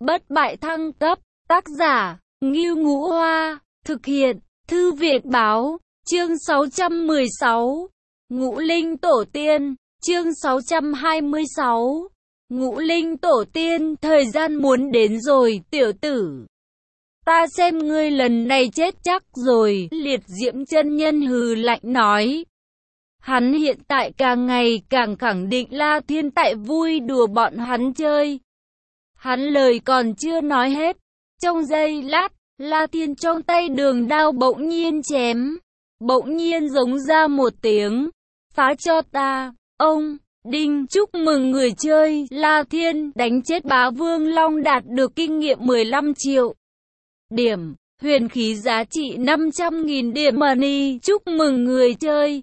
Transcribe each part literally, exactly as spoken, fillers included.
Bất bại thăng cấp, tác giả, Ngưu Ngũ Hoa, thực hiện, Thư viện báo, chương sáu trăm mười sáu, Ngũ Linh Tổ Tiên, chương sáu trăm hai mươi sáu, Ngũ Linh Tổ Tiên, thời gian muốn đến rồi, tiểu tử. Ta xem ngươi lần này chết chắc rồi, Liệt Diễm chân nhân hừ lạnh nói. Hắn hiện tại càng ngày càng khẳng định La Thiên tại vui đùa bọn hắn chơi. Hắn lời còn chưa nói hết, trong giây lát, La Thiên trong tay đường đao bỗng nhiên chém, bỗng nhiên giống ra một tiếng, phá cho ta, ông, đinh, chúc mừng người chơi, La Thiên đánh chết bá vương long đạt được kinh nghiệm mười lăm triệu điểm, huyền khí giá trị năm trăm nghìn điểm money, chúc mừng người chơi.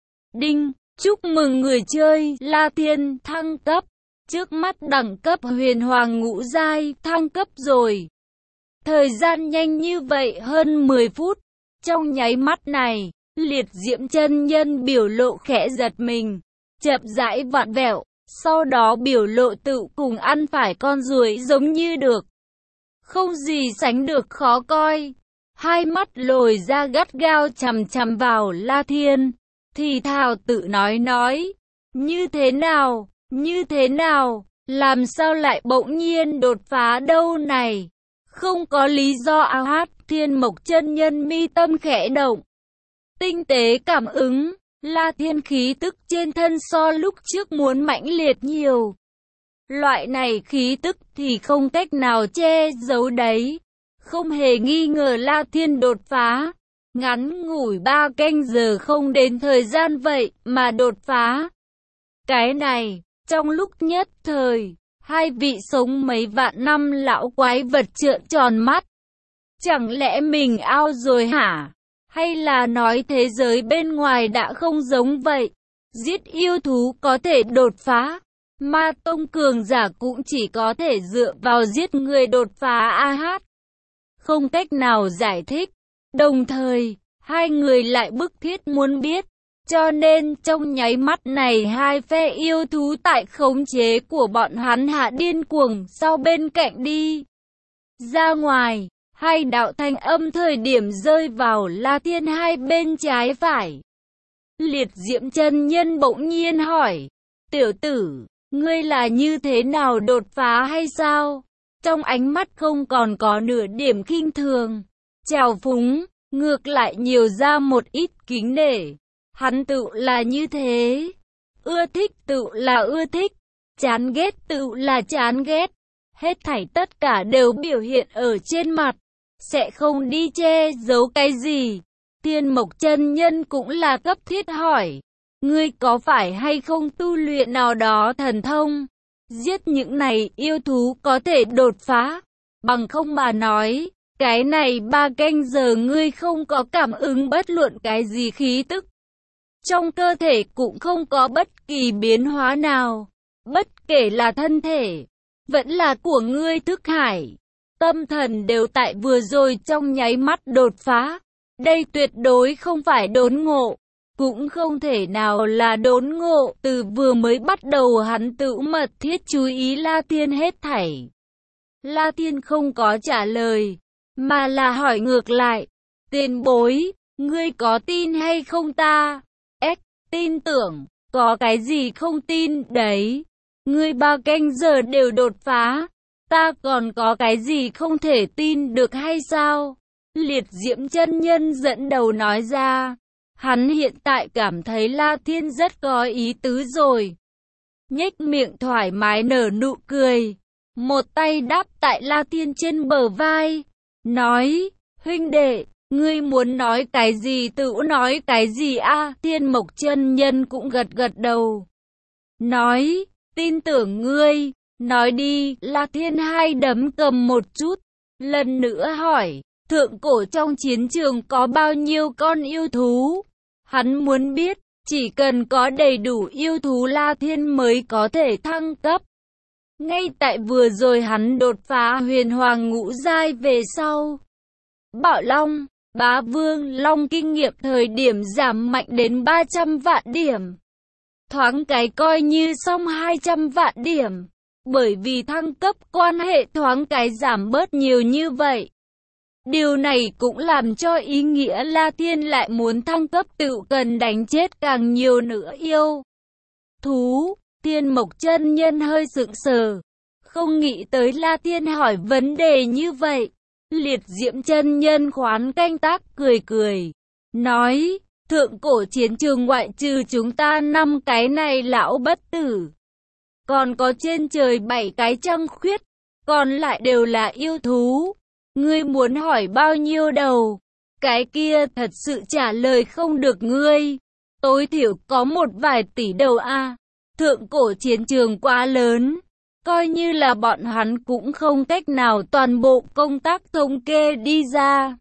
Đinh, chúc mừng người chơi, La Thiên thăng cấp, trước mắt đẳng cấp huyền hoàng ngũ giai, thăng cấp rồi. Thời gian nhanh như vậy hơn mười phút, trong nháy mắt này, Liệt Diễm chân nhân biểu lộ khẽ giật mình, chậm rãi vặn vẹo, sau đó biểu lộ tự cùng ăn phải con ruồi giống như được. Không gì sánh được khó coi, hai mắt lồi ra gắt gao chằm chằm vào La Thiên, thì thào tự nói nói, như thế nào, như thế nào, làm sao lại bỗng nhiên đột phá đâu này, không có lý do à hát, Thiên Mộc chân nhân mi tâm khẽ động, tinh tế cảm ứng, La Thiên khí tức trên thân so lúc trước muốn mãnh liệt nhiều. Loại này khí tức thì không cách nào che giấu đấy, không hề nghi ngờ La Thiên đột phá. Ngắn ngủi ba canh giờ không đến thời gian vậy mà đột phá. Cái này, trong lúc nhất thời, hai vị sống mấy vạn năm lão quái vật trợn tròn mắt. Chẳng lẽ mình ao rồi hả? Hay là nói thế giới bên ngoài đã không giống vậy? Giết yêu thú có thể đột phá, ma tông cường giả cũng chỉ có thể dựa vào giết người đột phá a hát. Không cách nào giải thích. Đồng thời, hai người lại bức thiết muốn biết, cho nên trong nháy mắt này hai phe yêu thú tại khống chế của bọn hắn hạ điên cuồng sau bên cạnh đi. Ra ngoài, hai đạo thanh âm thời điểm rơi vào La Thiên hai bên trái phải. Liệt Diễm chân nhân bỗng nhiên hỏi, tiểu tử, ngươi là như thế nào đột phá hay sao? Trong ánh mắt không còn có nửa điểm khinh thường, trào phúng, ngược lại nhiều ra một ít kính nể. Hắn tự là như thế, ưa thích tự là ưa thích, chán ghét tự là chán ghét. Hết thảy tất cả đều biểu hiện ở trên mặt, sẽ không đi che giấu cái gì. Thiên Mộc chân nhân cũng là cấp thiết hỏi, ngươi có phải hay không tu luyện nào đó thần thông? Giết những này yêu thú có thể đột phá, bằng không mà nói, cái này ba canh giờ ngươi không có cảm ứng bất luận cái gì khí tức. Trong cơ thể cũng không có bất kỳ biến hóa nào, bất kể là thân thể, vẫn là của ngươi thức hải, tâm thần đều tại vừa rồi trong nháy mắt đột phá. Đây tuyệt đối không phải đốn ngộ, cũng không thể nào là đốn ngộ, từ vừa mới bắt đầu hắn tự mật thiết chú ý La Thiên hết thảy. La Thiên không có trả lời, mà là hỏi ngược lại, tiền bối, ngươi có tin hay không ta? Ếch, tin tưởng, có cái gì không tin, đấy, ngươi ba canh giờ đều đột phá, ta còn có cái gì không thể tin được hay sao? Liệt Diễm chân nhân dẫn đầu nói ra, hắn hiện tại cảm thấy La Thiên rất có ý tứ rồi. Nhếch miệng thoải mái nở nụ cười, một tay đáp tại La Thiên trên bờ vai, nói, huynh đệ, ngươi muốn nói cái gì tự nói cái gì a? Thiên Mộc chân nhân cũng gật gật đầu, nói, tin tưởng ngươi, nói đi. La Thiên hai đấm cầm một chút, lần nữa hỏi, thượng cổ trong chiến trường có bao nhiêu con yêu thú? Hắn muốn biết, chỉ cần có đầy đủ yêu thú La Thiên mới có thể thăng cấp. Ngay tại vừa rồi hắn đột phá huyền hoàng ngũ giai về sau, Bảo Long, Bá Vương Long kinh nghiệm thời điểm giảm mạnh đến ba trăm vạn điểm. Thoáng cái coi như xong hai trăm vạn điểm. Bởi vì thăng cấp quan hệ thoáng cái giảm bớt nhiều như vậy. Điều này cũng làm cho ý nghĩa La Thiên lại muốn thăng cấp tự cần đánh chết càng nhiều nữa yêu thú. Thiên Mộc chân nhân hơi sững sờ, không nghĩ tới La Thiên hỏi vấn đề như vậy. Liệt Diễm chân nhân khoán canh tác cười cười, nói, thượng cổ chiến trường ngoại trừ chúng ta năm cái này lão bất tử, còn có trên trời bảy cái trăng khuyết, còn lại đều là yêu thú. Ngươi muốn hỏi bao nhiêu đầu? Cái kia thật sự trả lời không được ngươi. Tối thiểu có một vài tỷ đầu a. Thượng cổ chiến trường quá lớn, coi như là bọn hắn cũng không cách nào toàn bộ công tác thống kê đi ra.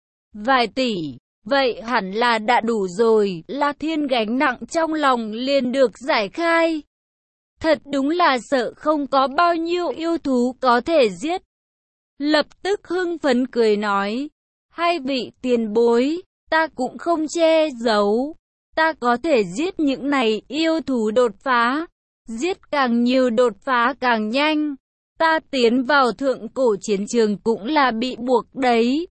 Vài tỷ, vậy hẳn là đã đủ rồi. La Thiên gánh nặng trong lòng liền được giải khai. Thật đúng là sợ không có bao nhiêu yêu thú có thể giết. Lập tức hưng phấn cười nói, hai vị tiền bối, ta cũng không che giấu, ta có thể giết những này yêu thú đột phá, giết càng nhiều đột phá càng nhanh. Ta tiến vào thượng cổ chiến trường cũng là bị buộc đấy.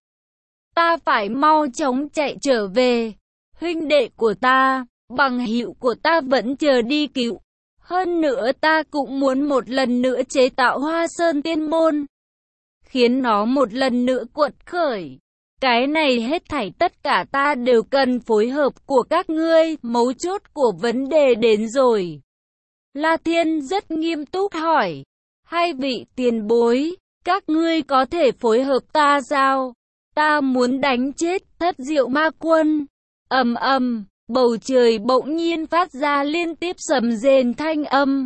Ta phải mau chóng chạy trở về. Huynh đệ của ta, bằng hữu của ta vẫn chờ đi cứu. Hơn nữa ta cũng muốn một lần nữa chế tạo Hoa Sơn Tiên Môn, khiến nó một lần nữa quật khởi. Cái này hết thảy tất cả ta đều cần phối hợp của các ngươi. Mấu chốt của vấn đề đến rồi. La Thiên rất nghiêm túc hỏi, hai vị tiền bối, các ngươi có thể phối hợp ta sao? Ta muốn đánh chết Thất Diệu Ma Quân. Ầm ầm, bầu trời bỗng nhiên phát ra liên tiếp sầm rền thanh âm.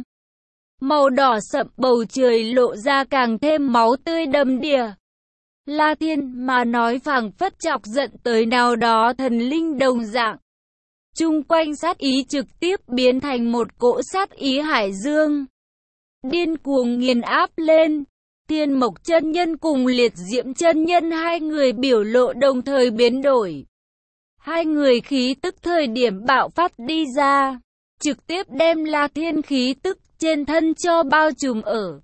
Màu đỏ sậm bầu trời lộ ra càng thêm máu tươi đầm đìa. La Thiên mà nói phảng phất chọc giận tới nào đó thần linh đồng dạng. Chung quanh sát ý trực tiếp biến thành một cỗ sát ý hải dương, điên cuồng nghiền áp lên. Thiên Mộc chân nhân cùng Liệt Diễm chân nhân hai người biểu lộ đồng thời biến đổi. Hai người khí tức thời điểm bạo phát đi ra, trực tiếp đem La Thiên khí tức trên thân cho bao trùm ở.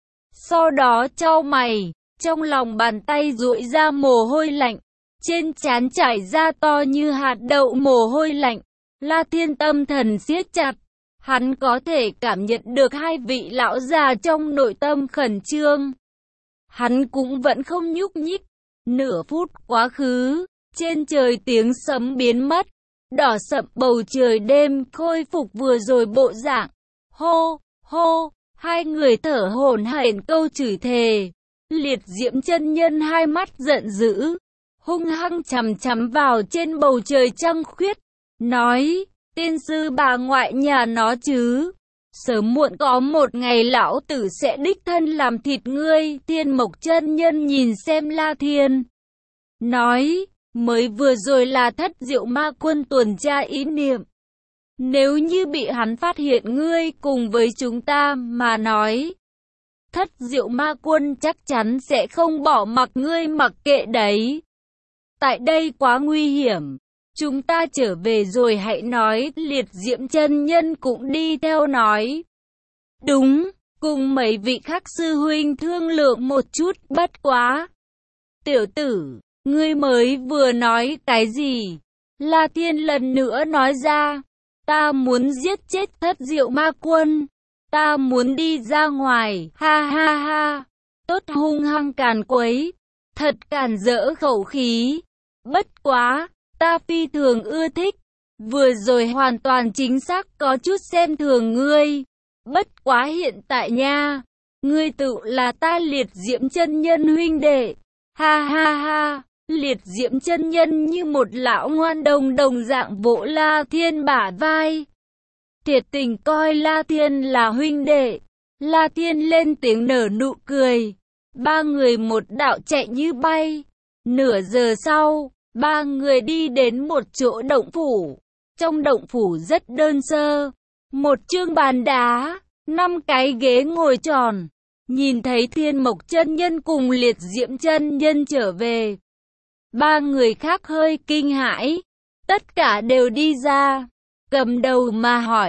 Sau đó chau mày, trong lòng bàn tay duỗi ra mồ hôi lạnh, trên trán chảy ra to như hạt đậu mồ hôi lạnh. La Thiên tâm thần siết chặt, hắn có thể cảm nhận được hai vị lão già trong nội tâm khẩn trương. Hắn cũng vẫn không nhúc nhích. Nửa phút quá khứ, trên trời tiếng sấm biến mất, đỏ sậm bầu trời đêm khôi phục vừa rồi bộ dạng. Hô, hô, hai người thở hổn hển câu chửi thề. Liệt Diễm chân nhân hai mắt giận dữ, hung hăng chằm chằm vào trên bầu trời trăng khuyết, nói, tiên sư bà ngoại nhà nó chứ. Sớm muộn có một ngày lão tử sẽ đích thân làm thịt ngươi. Thiên Mộc chân nhân nhìn xem La Thiên, nói, mới vừa rồi là Thất Diệu Ma Quân tuần tra ý niệm. Nếu như bị hắn phát hiện ngươi cùng với chúng ta mà nói, Thất Diệu Ma Quân chắc chắn sẽ không bỏ mặc ngươi mặc kệ đấy. Tại đây quá nguy hiểm, chúng ta trở về rồi hãy nói. Liệt Diễm chân nhân cũng đi theo nói, đúng, cùng mấy vị khác sư huynh thương lượng một chút. Bất quá, tiểu tử, ngươi mới vừa nói cái gì? La Thiên lần nữa nói ra, ta muốn giết chết Thất Diệu Ma Quân, ta muốn đi ra ngoài. Ha ha ha, tốt hung hăng càn quấy, thật càn rỡ khẩu khí. Bất quá, ta phi thường ưa thích, vừa rồi hoàn toàn chính xác có chút xem thường ngươi. Bất quá hiện tại nha, ngươi tự là ta Liệt Diễm chân nhân huynh đệ. Ha ha ha, Liệt Diễm chân nhân như một lão ngoan đồng đồng dạng vỗ La Thiên bả vai, thiệt tình coi La Thiên là huynh đệ. La Thiên lên tiếng nở nụ cười, ba người một đạo chạy như bay. Nửa giờ sau, ba người đi đến một chỗ động phủ. Trong động phủ rất đơn sơ, một chương bàn đá, năm cái ghế ngồi tròn. Nhìn thấy Thiên Mộc chân nhân cùng Liệt Diễm chân nhân trở về, ba người khác hơi kinh hãi, tất cả đều đi ra. Cầm đầu mà hỏi,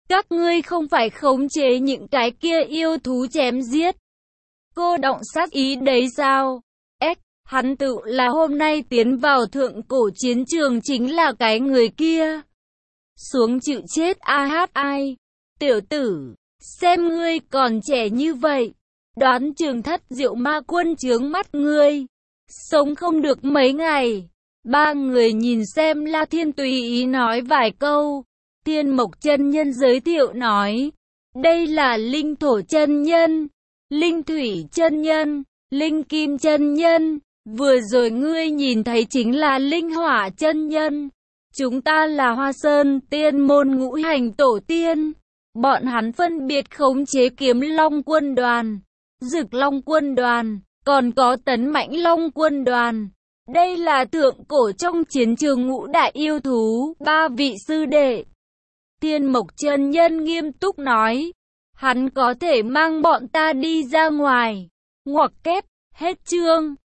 Các ngươi không phải khống chế những cái kia yêu thú chém giết. Cô động sát ý đấy sao? Ếch, hắn tự là hôm nay tiến vào thượng cổ chiến trường chính là cái người kia. Xuống chịu chết a hát ai. Tiểu tử, xem ngươi còn trẻ như vậy. Đoán chừng thất diệu ma quân chướng mắt ngươi. Sống không được mấy ngày. Ba người nhìn xem La Thiên tùy ý nói vài câu. Tiên Mộc chân nhân giới thiệu nói. Đây là Linh Thổ chân nhân, Linh Thủy chân nhân, Linh Kim chân nhân. Vừa rồi ngươi nhìn thấy chính là Linh Hỏa chân nhân. Chúng ta là Hoa Sơn tiên môn ngũ hành tổ tiên. Bọn hắn phân biệt khống chế Kiếm Long quân đoàn, Dực Long quân đoàn, còn có Tấn Mãnh Long quân đoàn. Đây là thượng cổ trong chiến trường ngũ đại yêu thú, ba vị sư đệ. Tiên Mộc chân nhân nghiêm túc nói, hắn có thể mang bọn ta đi ra ngoài. Ngoặc kép, hết chương.